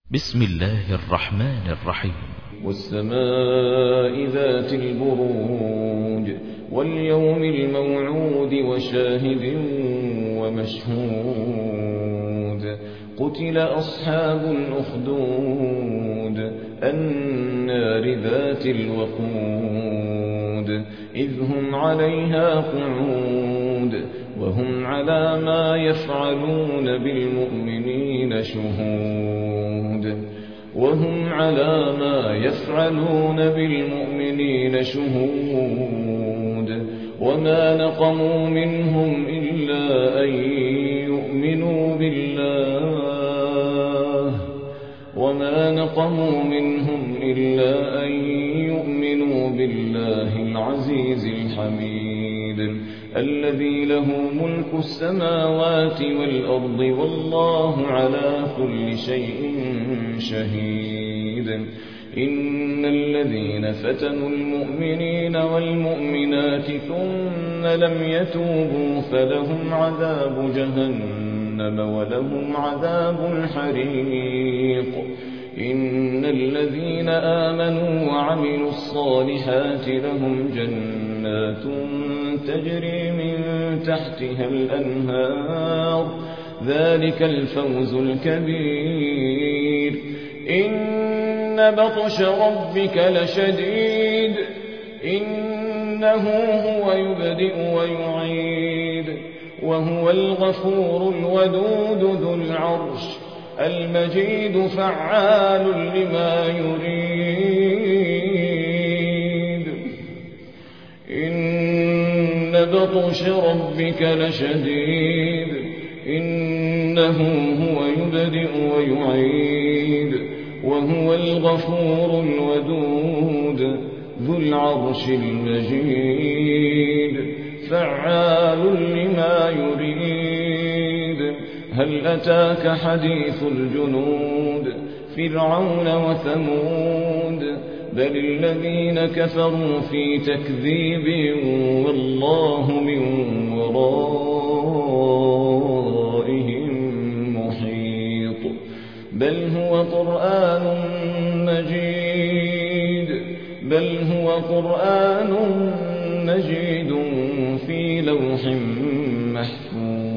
بسم الله الرحمن الرحيم. والسماء ذات البروج واليوم الموعود وشاهد ومشهود قتل أصحاب الأخدود النار ذات الوقود إذ هم عليها قعود وهم على ما يفعلون بالمؤمنين شهود وما نقموا منهم إلا أن يؤمنوا بالله العزيز الحميد الذي له ملك السماوات والأرض والله على كل شيء شهيد. إن الذين فتنوا المؤمنين والمؤمنات ثم لم يتوبوا فلهم عذاب جهنم ولهم عذاب الحريق. إن الذين آمنوا وعملوا الصالحات لهم جنات تجري من تحتها الأنهار ذلك الفوز الكبير. إن بطش ربك لشديد إنه هو يبدئ ويعيد وهو الغفور الودود ذو العرش المجيد فعال لما يريد. إن بطش ربك لشديد إنه هو يبدئ ويعيد وهو الغفور الودود ذو العرش المجيد فعال لما يريد. هل أتاك حديث الجنود فرعون وثمود بل الذين كفروا في تكذيب والله من ورائهم محيط. بل هو قرآن مجيد في لوح محفوظ.